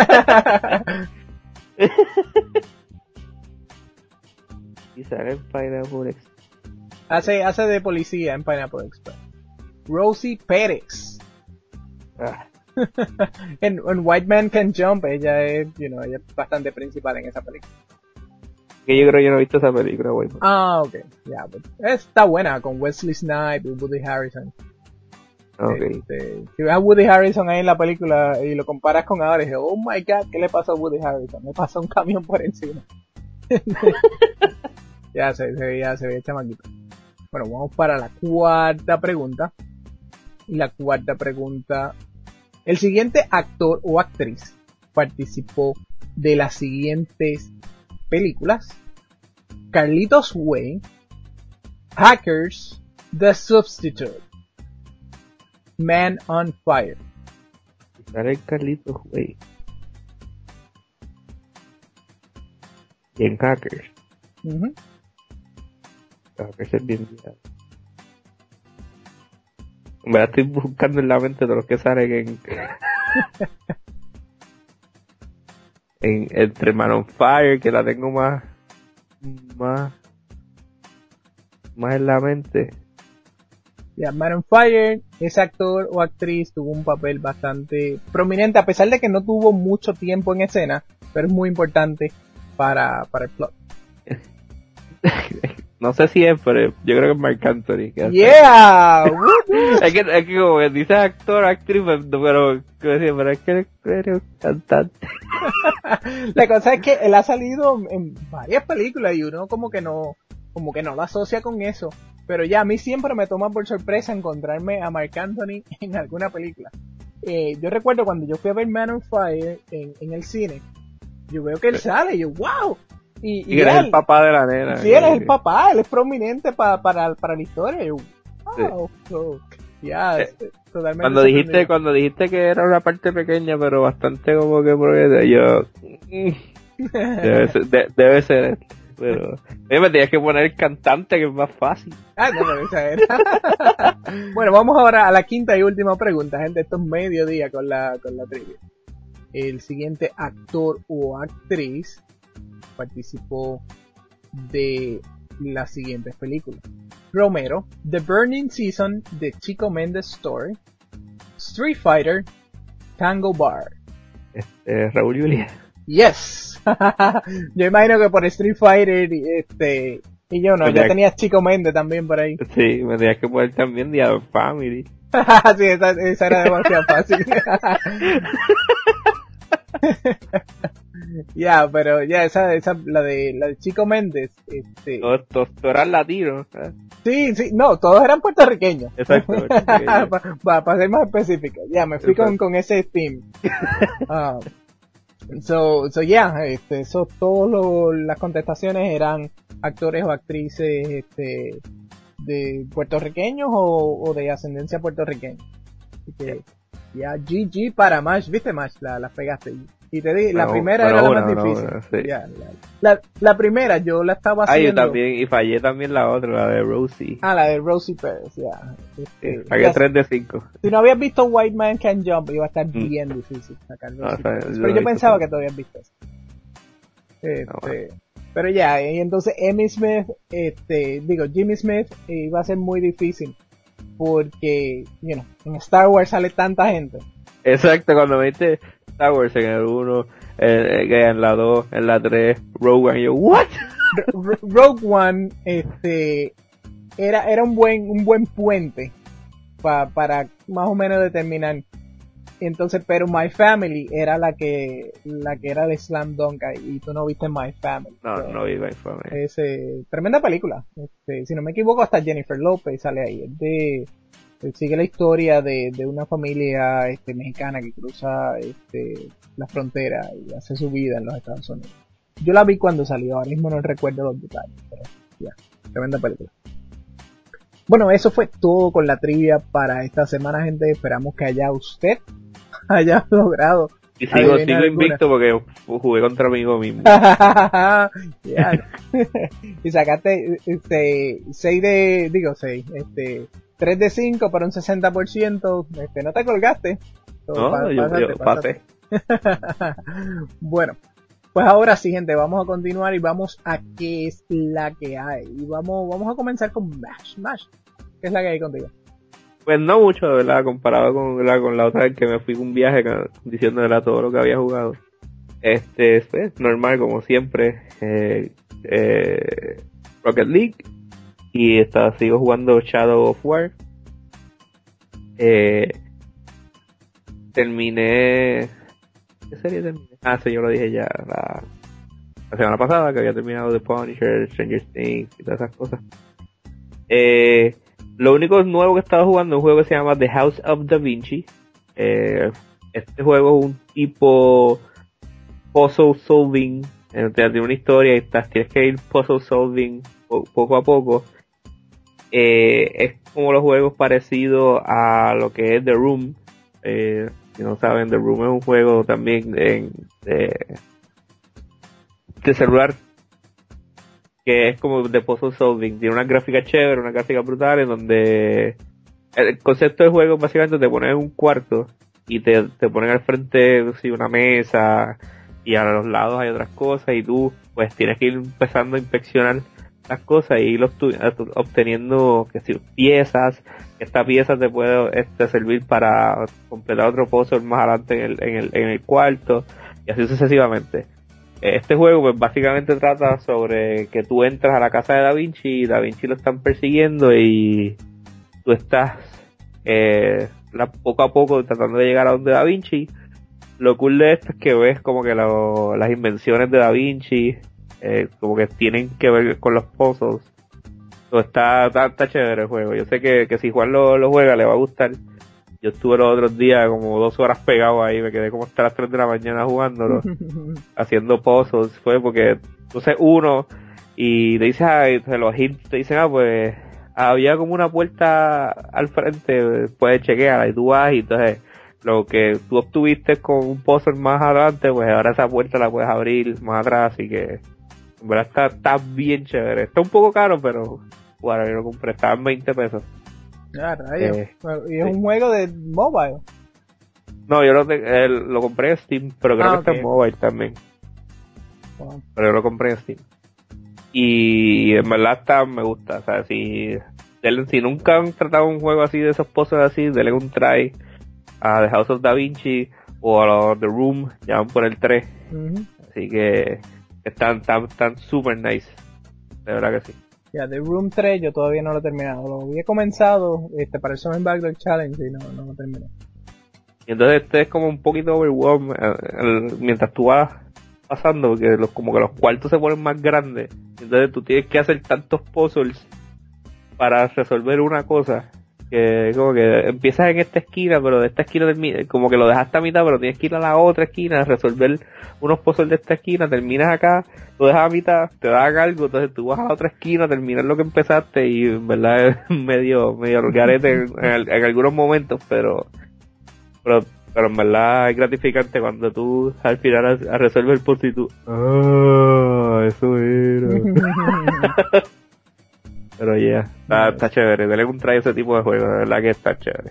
[SPEAKER 2] Y sale en Pineapple Express.
[SPEAKER 1] Hace, hace de policía en Pineapple Express. Rosie Pérez.
[SPEAKER 2] Ah.
[SPEAKER 1] en, en White Man Can Jump, ella es, you know, ella es bastante principal en esa película.
[SPEAKER 2] Que yo creo que yo no he visto esa película, güey.
[SPEAKER 1] Ah, ok. Ya, yeah, está buena, con Wesley Snipes y Woody Harrison.
[SPEAKER 2] Okay.
[SPEAKER 1] Este, si ves a Woody Harrelson ahí en la película y lo comparas con ahora, y dices, oh my god, ¿qué le pasó a Woody Harrelson? Le pasó un camión por encima. ya se, se veía, se veía chamaquito. Bueno, vamos para la cuarta pregunta. Y la cuarta pregunta, el siguiente actor o actriz participó de las siguientes películas: Carlitos Way, Hackers, The Substitute, Man on Fire.
[SPEAKER 2] Sale el Carlitos Way. Y en Hackers.
[SPEAKER 1] Uh-huh.
[SPEAKER 2] Hackers es bien viral. En verdad estoy buscando en la mente todos los que salen en... en entre Man on Fire, que la tengo más... más... más en la mente.
[SPEAKER 1] Yeah, Man on Fire, ese actor o actriz tuvo un papel bastante prominente, a pesar de que no tuvo mucho tiempo en escena, pero es muy importante para, para el plot.
[SPEAKER 2] No sé si es, pero yo creo que es Marc Anthony. Que
[SPEAKER 1] ¡Yeah!
[SPEAKER 2] es, que, es que como que dice actor, actriz, pero, pero, pero es que eres un cantante.
[SPEAKER 1] La cosa es que él ha salido en varias películas y uno como que no, como que no lo asocia con eso. Pero ya a mí siempre me toma por sorpresa encontrarme a Marc Anthony en alguna película. Eh, yo recuerdo cuando yo fui a ver Man on Fire en, en el cine, yo veo que él sale y yo, wow. Y, y,
[SPEAKER 2] y eres
[SPEAKER 1] él,
[SPEAKER 2] el papá de la nena.
[SPEAKER 1] Sí, él es el papá, él es prominente pa, para, para la historia. Y yo, wow.
[SPEAKER 2] Sí.
[SPEAKER 1] So, ya,
[SPEAKER 2] eh,
[SPEAKER 1] totalmente.
[SPEAKER 2] Cuando dijiste, cuando dijiste que era una parte pequeña, pero bastante como que progresa, yo... debe ser, de, debe ser este. Pero eh, me tenías que poner el cantante, que es más fácil.
[SPEAKER 1] Ah, no, no, esa era. Bueno, vamos ahora a la quinta y última pregunta, gente. Esto es mediodía con la, con la trivia. El siguiente actor o actriz participó de las siguientes películas: Romero, The Burning Season, The Chico Mendes Story, Street Fighter, Tango Bar.
[SPEAKER 2] Este, Raúl Julia.
[SPEAKER 1] Yes. Yo imagino que por Street Fighter y este y yo no,
[SPEAKER 2] me
[SPEAKER 1] ya
[SPEAKER 2] tenía...
[SPEAKER 1] tenías Chico Mendes también por ahí.
[SPEAKER 2] Sí, me tenías que poner también The Adult Family.
[SPEAKER 1] Sí, esa, esa era demasiado fácil. Ya, yeah, pero ya yeah, esa, esa, la de, la de Chico Méndez, este.
[SPEAKER 2] Todos, todos, todos eran latinos. ¿eh?
[SPEAKER 1] Sí, sí, no, todos eran puertorriqueños.
[SPEAKER 2] Exacto.
[SPEAKER 1] Para pa, pa ser más específico. Ya, yeah, me fui con, con ese theme. Uh, so, so yeah, este, so, todas las contestaciones eran actores o actrices, este, de puertorriqueños o, o de ascendencia puertorriqueña. Así que, ya, yeah, G G para Mash, viste Mash, la, la pegaste. Y te di, la
[SPEAKER 2] no,
[SPEAKER 1] primera
[SPEAKER 2] no,
[SPEAKER 1] era
[SPEAKER 2] no,
[SPEAKER 1] la más
[SPEAKER 2] no,
[SPEAKER 1] difícil.
[SPEAKER 2] No, sí.
[SPEAKER 1] Ya, la, la, la primera yo la estaba haciendo.
[SPEAKER 2] Ah, yo también, y fallé también la otra, la de Rosie.
[SPEAKER 1] Ah, la de Rosie Pérez, ya. Este,
[SPEAKER 2] sí, pagué tres de cinco.
[SPEAKER 1] Si no habías visto White Man Can Jump, iba a estar mm. bien difícil sacar Rosie no, Pérez. Pero yo pensaba todo. que todavía visto eso. Este, no, bueno. Pero ya, y entonces Emmy Smith, este, digo, Jimmy Smith, iba a ser muy difícil. Porque, you know, en Star Wars sale tanta gente.
[SPEAKER 2] Exacto, cuando me viste Star Wars en el uno, en, en la dos, en la tres, Rogue One, y yo, ¿what?
[SPEAKER 1] R- Rogue One, este, era, era un buen, un buen puente pa, para más o menos determinar. Entonces, pero My Family era la que, la que era de Slam Dunk, y tú no viste My Family.
[SPEAKER 2] No, so, no vi My Family.
[SPEAKER 1] Es, eh, tremenda película. Este, si no me equivoco, hasta Jennifer Lopez sale ahí. Es de, sigue la historia de, de una familia este, mexicana que cruza este, la frontera y hace su vida en los Estados Unidos. Yo la vi cuando salió, ahora mismo no recuerdo los detalles, pero ya, tremenda película. Bueno, eso fue todo con la trivia para esta semana, gente. Esperamos que allá usted haya logrado.
[SPEAKER 2] Y sigo, sigo invicto porque jugué contra mí mismo.
[SPEAKER 1] Y sacaste este, seis de, digo seis, este, tres de cinco para un sesenta por ciento. Este, no te colgaste.
[SPEAKER 2] So, no, pa- yo, pásate, yo pasé.
[SPEAKER 1] Bueno, pues ahora sí, gente, vamos a continuar y vamos a qué es la que hay. Y vamos, vamos a comenzar con Mash. Mash, ¿qué es la que hay contigo?
[SPEAKER 2] Pues no mucho, de verdad, comparado con la, con la otra vez que me fui un viaje diciéndole todo lo que había jugado. Este, pues, normal, como siempre, eh, eh, Rocket League, y está, sigo jugando Shadow of War. Eh, terminé... ¿Qué serie terminé? Ah, sí, yo lo dije ya la, la semana pasada, que había terminado The Punisher, Stranger Things y todas esas cosas. Eh, lo único nuevo que estaba jugando es un juego que se llama The House of Da Vinci. Eh, este juego es un tipo puzzle solving, eh, tiene una historia y estás, tienes que ir puzzle solving po- poco a poco. Eh, es como los juegos parecidos a lo que es The Room. Eh, si no saben, The Room es un juego también en, de, de celular que es como de puzzle solving. Tiene una gráfica chévere, una gráfica brutal, en donde el concepto del juego básicamente te pones en un cuarto y te, te ponen al frente sí, una mesa y a los lados hay otras cosas y tú pues tienes que ir empezando a inspeccionar las cosas y ir obtu- obteniendo que si piezas, que esta pieza te puede este, servir para completar otro puzzle más adelante en el, en el, en el cuarto y así sucesivamente. Este juego pues básicamente trata sobre que tú entras a la casa de Da Vinci y Da Vinci lo están persiguiendo y tú estás eh, la, poco a poco tratando de llegar a donde Da Vinci. Lo cool de esto es que ves como que lo, las invenciones de Da Vinci eh, como que tienen que ver con los puzzles. So, está, está, está chévere el juego. Yo sé que, que si Juan lo, lo juega le va a gustar. Yo estuve los otros días como dos horas pegado ahí, me quedé como hasta las tres de la mañana jugándolo, haciendo puzzles. Fue porque entonces uno y te dice, ah, te los hints te dicen, ah, pues había como una puerta al frente, puedes chequearla y tú vas y entonces lo que tú obtuviste con un puzzle más adelante, pues ahora esa puerta la puedes abrir más atrás, así que en verdad está, está bien chévere. Está un poco caro, pero bueno, yo lo compré, estaba en veinte pesos.
[SPEAKER 1] Ah, rayos.
[SPEAKER 2] Eh,
[SPEAKER 1] y es
[SPEAKER 2] sí.
[SPEAKER 1] un juego de mobile.
[SPEAKER 2] No, yo lo, te- eh, lo compré en Steam, pero creo
[SPEAKER 1] Ah,
[SPEAKER 2] que está
[SPEAKER 1] ok.
[SPEAKER 2] en mobile también.
[SPEAKER 1] Wow.
[SPEAKER 2] Pero yo lo compré en Steam. Y en verdad está, me gusta. O sea, si, denle- si nunca han tratado un juego así de esos puzzles así, denle un try a The House of Da Vinci o a los The Room, ya van por el tres.
[SPEAKER 1] Ujú.
[SPEAKER 2] Así que están tan, tan super nice. De verdad que sí.
[SPEAKER 1] Ya, The Room tres yo todavía no lo he terminado. Lo había comenzado este, para el Summer Backlog Challenge y no, no lo terminé.
[SPEAKER 2] Y entonces este es como un poquito overwhelmed eh, el- mientras tú vas pasando, porque los, como que los cuartos se ponen más grandes. Entonces tú tienes que hacer tantos puzzles para resolver una cosa. Que como que empiezas en esta esquina, pero de esta esquina termina, como que lo dejaste a mitad, pero tienes que ir a la otra esquina a resolver unos puzzles de esta esquina, terminas acá, lo dejas a mitad, te dan algo, entonces tú vas a la otra esquina, terminas lo que empezaste y en verdad es medio, medio garete en, en, en algunos momentos, pero, pero, pero en verdad es gratificante cuando tú al final a, a resolver el puzzle y tú, ah, eso era. Pero ya, yeah, está, está chévere, dale un try a ese tipo de juegos, de verdad que está chévere.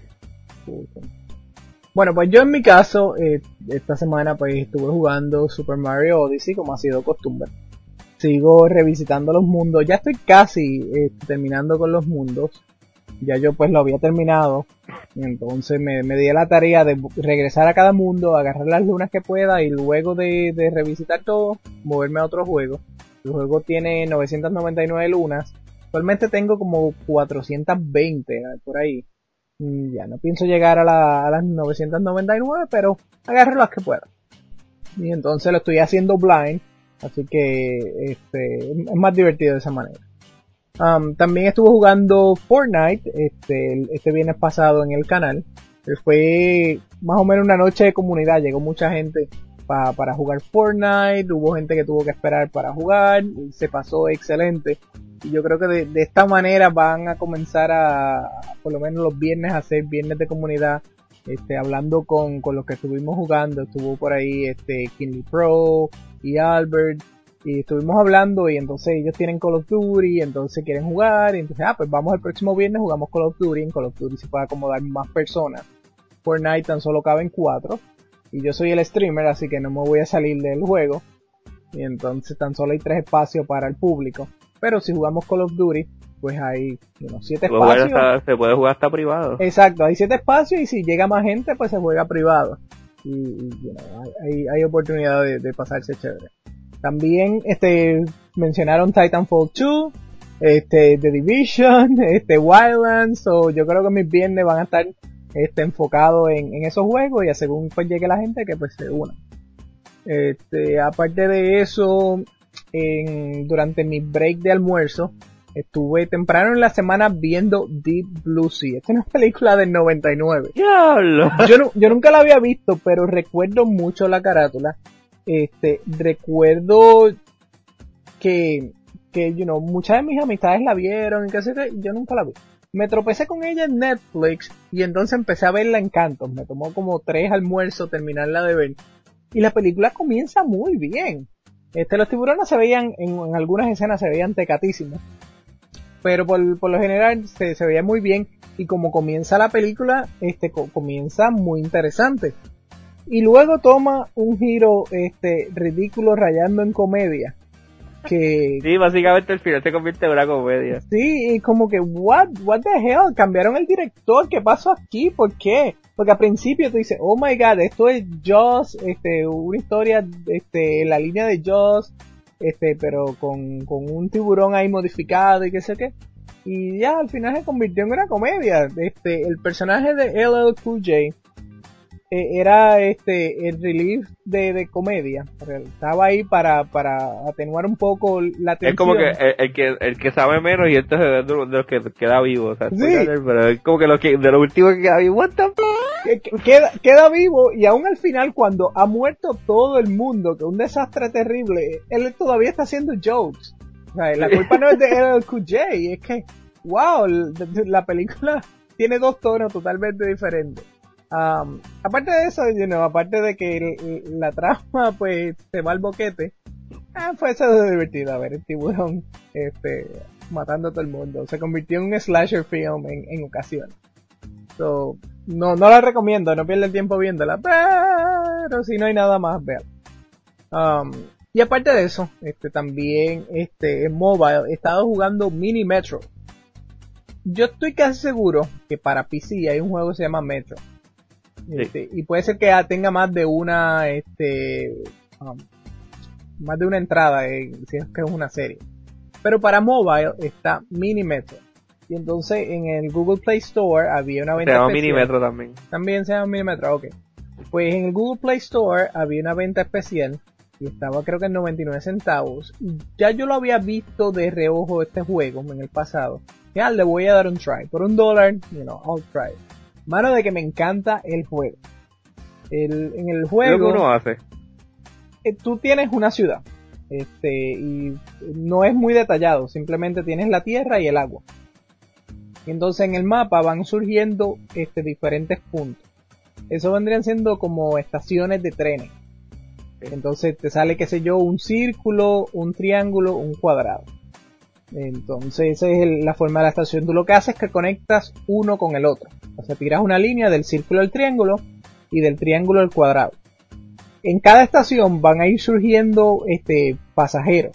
[SPEAKER 1] Bueno, pues yo en mi caso, eh, esta semana pues estuve jugando Super Mario Odyssey como ha sido costumbre. Sigo revisitando los mundos, ya estoy casi eh, terminando con los mundos. Ya yo pues lo había terminado, y entonces me, me di a la tarea de regresar a cada mundo, agarrar las lunas que pueda y luego de, de revisitar todo, moverme a otro juego. El juego tiene novecientas noventa y nueve lunas. Actualmente tengo como cuatrocientas veinte por ahí. Ya no pienso llegar a, la, a las novecientas noventa y nueve, pero agarro las que pueda. Y entonces lo estoy haciendo blind, así que este es más divertido de esa manera. Um, también estuve jugando Fortnite este, este viernes pasado en el canal. Fue más o menos una noche de comunidad, llegó mucha gente pa, para jugar Fortnite, hubo gente que tuvo que esperar para jugar, y se pasó excelente. Y yo creo que de, de esta manera van a comenzar a, por lo menos los viernes, a hacer viernes de comunidad, este, hablando con, con los que estuvimos jugando. Estuvo por ahí este Kinley Pro y Albert, y estuvimos hablando, y entonces ellos tienen Call of Duty, entonces quieren jugar, y entonces, ah, pues vamos el próximo viernes, jugamos Call of Duty. En Call of Duty se puede acomodar más personas. Fortnite tan solo caben cuatro, y yo soy el streamer, así que no me voy a salir del juego, y entonces tan solo hay tres espacios para el público. Pero si jugamos Call of Duty, pues hay unos siete espacios.
[SPEAKER 2] Hasta, se puede jugar hasta privado.
[SPEAKER 1] Exacto, hay siete espacios, y si llega más gente, pues se juega privado. Y, y you know, hay, hay oportunidad de, de pasarse chévere. También este mencionaron Titanfall dos, este The Division, este Wildlands. So yo creo que mis viernes van a estar este, enfocado en, en esos juegos y a según pues llegue la gente que pues se una. Este, aparte de eso, en, durante mi break de almuerzo, estuve temprano en la semana viendo Deep Blue Sea. Esta es una película del noventa y nueve.
[SPEAKER 2] ¡Diablo!
[SPEAKER 1] Yo, no, yo nunca la había visto, pero recuerdo mucho la carátula. Este, recuerdo que, que, you know, muchas de mis amistades la vieron y qué sé qué, yo nunca la vi. Me tropecé con ella en Netflix y entonces empecé a verla en cantos. Me tomó como tres almuerzos terminarla de ver. Y la película comienza muy bien. Este, los tiburones se veían, en, en algunas escenas se veían tecatísimos. Pero por, por lo general se, se veía muy bien. Y como comienza la película, este, co- comienza muy interesante. Y luego toma un giro, este, ridículo rayando en comedia. Que,
[SPEAKER 2] Sí, básicamente el final se convierte en una comedia.
[SPEAKER 1] sí, y como que, what, what the hell, cambiaron el director, ¿qué pasó aquí? ¿Por qué? Porque al principio tú dices, oh my god, esto es Jaws, este, una historia, este, en la línea de Jaws, este, pero con, con un tiburón ahí modificado y qué sé qué. Y ya al final se convirtió en una comedia. Este, el personaje de L L Cool J, eh, era este el relief de, de comedia. Estaba ahí para, para atenuar un poco la tensión.
[SPEAKER 2] Es como que el, el que el que sabe menos y entonces es de los que queda vivo, o sea,
[SPEAKER 1] Sí.
[SPEAKER 2] pero es como que, lo que de lo último que queda vivo, what the fuck?
[SPEAKER 1] Que- que- Queda, queda vivo y aún al final cuando ha muerto todo el mundo, que un desastre terrible, él todavía está haciendo jokes. O sea, la culpa no es de L L Cool J, es que, wow, la película tiene dos tonos totalmente diferentes. Um, aparte de eso, you know, aparte de que el, la trama pues se va al boquete, ah, fue eso divertido, a ver el tiburón este matando a todo el mundo. Se convirtió en un slasher film en, en ocasiones. So, no, no la recomiendo, no pierda el tiempo viéndola, pero si no hay nada más, vean. Um, y aparte de eso, este también este en mobile he estado jugando Mini Metro. Yo estoy casi seguro que para P C hay un juego que se llama Metro. Este, sí. Y puede ser que tenga más de una, este, um, más de una entrada, eh, si es que es una serie. Pero para mobile está Mini Metro. Y entonces en el Google Play Store había una venta
[SPEAKER 2] especial. Se llama
[SPEAKER 1] especial.
[SPEAKER 2] Mini Metro también.
[SPEAKER 1] También se llama Mini Metro, ok. Pues en el Google Play Store había una venta especial y estaba creo que en noventa y nueve centavos. Ya yo lo había visto de reojo este juego en el pasado. Ya le voy a dar un try. Por un dólar, you know, I'll try it. Mano de que me encanta el juego. El, en el juego...
[SPEAKER 2] ¿Qué uno hace?
[SPEAKER 1] Eh, tú tienes una ciudad. Este, y no es muy detallado. Simplemente tienes la tierra y el agua. Y entonces en el mapa van surgiendo este, diferentes puntos. Eso vendrían siendo como estaciones de trenes. Entonces te sale, qué sé yo, un círculo, un triángulo, un cuadrado. Entonces esa es el, la forma de la estación. Tú lo que haces es que conectas uno con el otro. O sea, tiras una línea del círculo al triángulo y del triángulo al cuadrado. En cada estación van a ir surgiendo este pasajeros.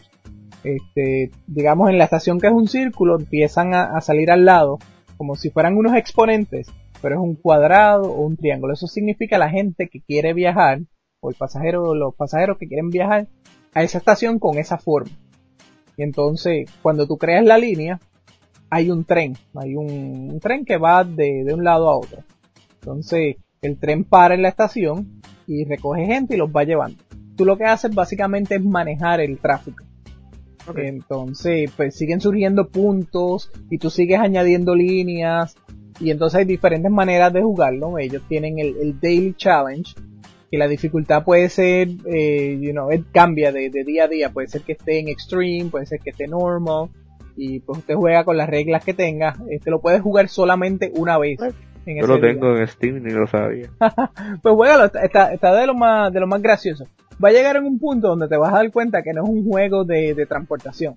[SPEAKER 1] Este, digamos en la estación que es un círculo empiezan a, a salir al lado como si fueran unos exponentes, pero es un cuadrado o un triángulo. Eso significa la gente que quiere viajar o el pasajero, los pasajeros que quieren viajar a esa estación con esa forma. Y entonces, cuando tú creas la línea, hay un tren, hay un, un tren que va de, de un lado a otro. Entonces, el tren para en la estación y recoge gente y los va llevando. Tú lo que haces básicamente es manejar el tráfico. Okay. Entonces, pues siguen surgiendo puntos y tú sigues añadiendo líneas y entonces hay diferentes maneras de jugarlo. Ellos tienen el, el Daily Challenge, que la dificultad puede ser, eh, you know, cambia de, de día a día. Puede ser que esté en Extreme, puede ser que esté Normal. Y pues usted juega con las reglas que tenga. Este lo puede jugar solamente una vez. En
[SPEAKER 2] Yo
[SPEAKER 1] ese
[SPEAKER 2] lo tengo
[SPEAKER 1] día.
[SPEAKER 2] en Steam, ni lo sabía.
[SPEAKER 1] Pues juégalo, está, está de lo más, de lo más gracioso. Va a llegar en un punto donde te vas a dar cuenta que no es un juego de, de transportación.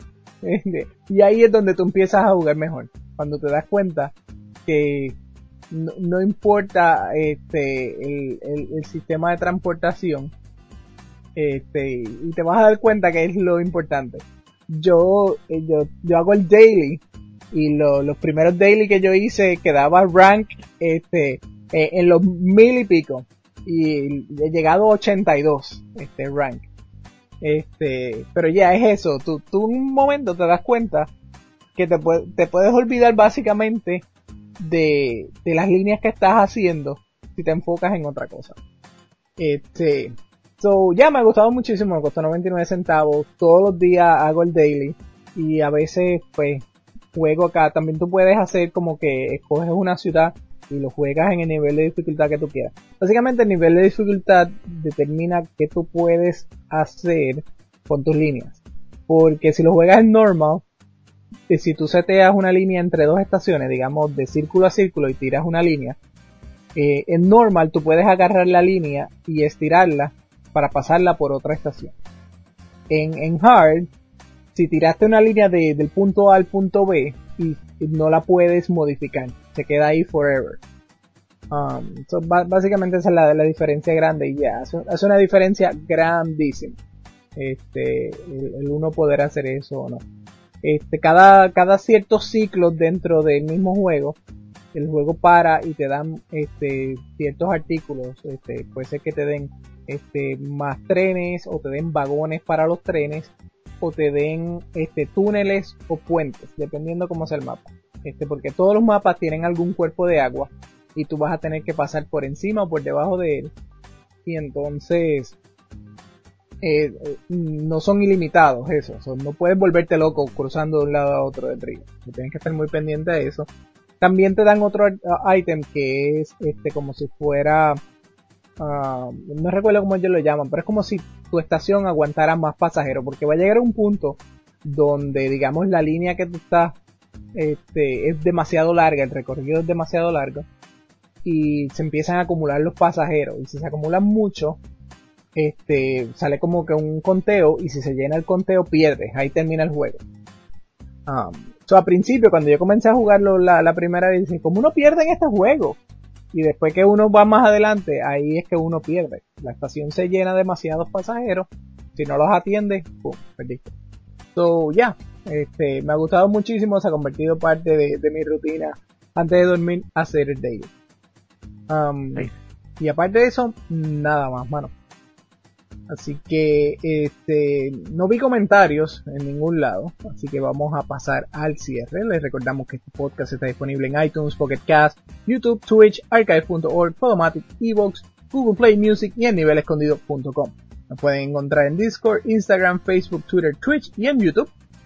[SPEAKER 1] Y ahí es donde tú empiezas a jugar mejor. Cuando te das cuenta que no, no importa este el, el, el sistema de transportación, este, y te vas a dar cuenta que es lo importante. Yo, yo, yo hago el daily y lo, los primeros daily que yo hice quedaba rank este eh, en los mil y pico y he llegado a ochenta y dos este rank. Este, pero ya es eso, tú, tú en un momento te das cuenta que te, puede, te puedes olvidar básicamente de, de las líneas que estás haciendo si te enfocas en otra cosa. Este, so, ya me ha gustado muchísimo, me costó noventa y nueve centavos, todos los días hago el daily, y a veces, pues, juego acá. También tú puedes hacer como que escoges una ciudad y lo juegas en el nivel de dificultad que tú quieras. Básicamente el nivel de dificultad determina qué tú puedes hacer con tus líneas. Porque si lo juegas en normal, si tú seteas una línea entre dos estaciones, digamos de círculo a círculo, y tiras una línea, eh, en normal tú puedes agarrar la línea y estirarla para pasarla por otra estación. En, en hard, si tiraste una línea de, del punto A al punto B y, y no la puedes modificar, se queda ahí forever. Um, so, básicamente esa es la, la diferencia grande, y ya, yeah, hace, hace una diferencia grandísima. Este, el, el uno poder hacer eso o no. Este, cada, cada ciertos ciclos dentro del mismo juego, el juego para y te dan, este, ciertos artículos, este, puede ser que te den, este, más trenes, o te den vagones para los trenes, o te den, este, túneles o puentes, dependiendo cómo sea el mapa. Este, porque todos los mapas tienen algún cuerpo de agua, y tú vas a tener que pasar por encima o por debajo de él, y entonces, eh, no son ilimitados eso, o sea, no puedes volverte loco cruzando de un lado a otro del río, tienes que estar muy pendiente de eso. También te dan otro uh, item que es, este, como si fuera, uh, no recuerdo cómo ellos lo llaman, pero es como si tu estación aguantara más pasajeros, porque va a llegar a un punto donde, digamos, la línea que tú estás, este, es demasiado larga, el recorrido es demasiado largo, y se empiezan a acumular los pasajeros, y si se acumulan mucho, este, sale como que un conteo, y si se llena el conteo pierdes, ahí termina el juego. Um, so, a principio, cuando yo comencé a jugarlo la, la primera vez, dije, ¿cómo uno pierde en este juego? Y después que uno va más adelante, ahí es que uno pierde. La estación se llena de demasiados pasajeros, si no los atiendes, pum, perdiste. So, ya, yeah, este, me ha gustado muchísimo, se ha convertido parte de, de mi rutina antes de dormir, hacer el daily. Um, sí. Y aparte de eso, nada más, mano. Así que, este, no vi comentarios en ningún lado, así que vamos a pasar al cierre. Les recordamos que este podcast está disponible en iTunes, Pocket Cast, YouTube, Twitch, archive punto org, Podomatic, Evox, Google Play Music y en nivel escondido punto com. Nos pueden encontrar en Discord, Instagram, Facebook, Twitter, Twitch y en YouTube.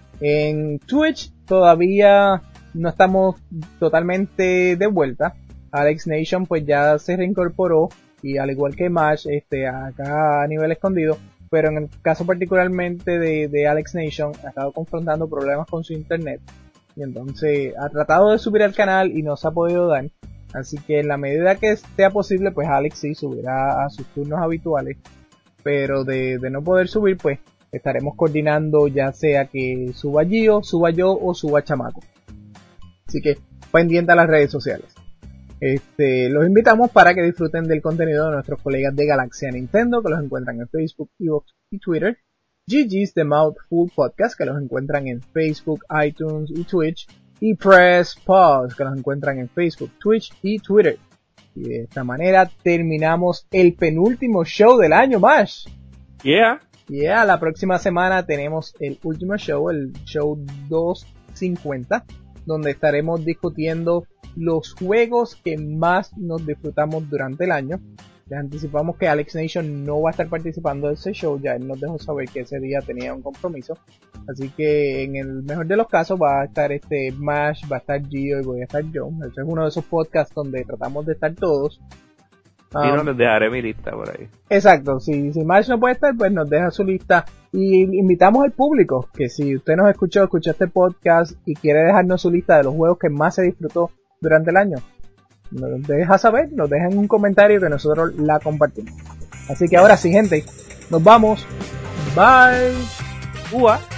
[SPEAKER 1] En Twitch todavía no estamos totalmente de vuelta. Alex Nation pues ya se reincorporó, y al igual que Mash, este, acá a nivel escondido, pero en el caso particularmente de, de Alex Nation, ha estado confrontando problemas con su internet, y entonces ha tratado de subir al canal y no se ha podido dar, así que en la medida que sea posible, pues Alex sí subirá a sus turnos habituales, pero de, de no poder subir, pues estaremos coordinando, ya sea que suba Gio, suba yo o suba Chamaco. Así que pendiente a las redes sociales. Este, los invitamos para que disfruten del contenido de nuestros colegas de Galaxia Nintendo, que los encuentran en Facebook, Evox y Twitter. G G's The Mouthful Podcast, que los encuentran en Facebook, iTunes y Twitch. Y Press Pause, que los encuentran en Facebook, Twitch y Twitter. Y de esta manera terminamos el penúltimo show del año, Mash.
[SPEAKER 2] Yeah.
[SPEAKER 1] Yeah, la próxima semana tenemos el último show, el show doscientos cincuenta, donde estaremos discutiendo los juegos que más nos disfrutamos durante el año. Les anticipamos que Alex Nation no va a estar participando de ese show, ya él nos dejó saber que ese día tenía un compromiso, así que en el mejor de los casos va a estar este Mash, va a estar Gio y voy a estar yo. Este es uno de esos podcasts donde tratamos de estar todos.
[SPEAKER 2] Um, y no les dejaré mi lista por ahí.
[SPEAKER 1] Exacto, si, si Mash no puede estar, pues nos deja su lista, y invitamos al público que si usted nos escuchó, escuchó este podcast y quiere dejarnos su lista de los juegos que más se disfrutó durante el año, nos deja saber, nos deja en un comentario que nosotros la compartimos. Así que ahora sí, gente, nos vamos. Bye.
[SPEAKER 2] Ua.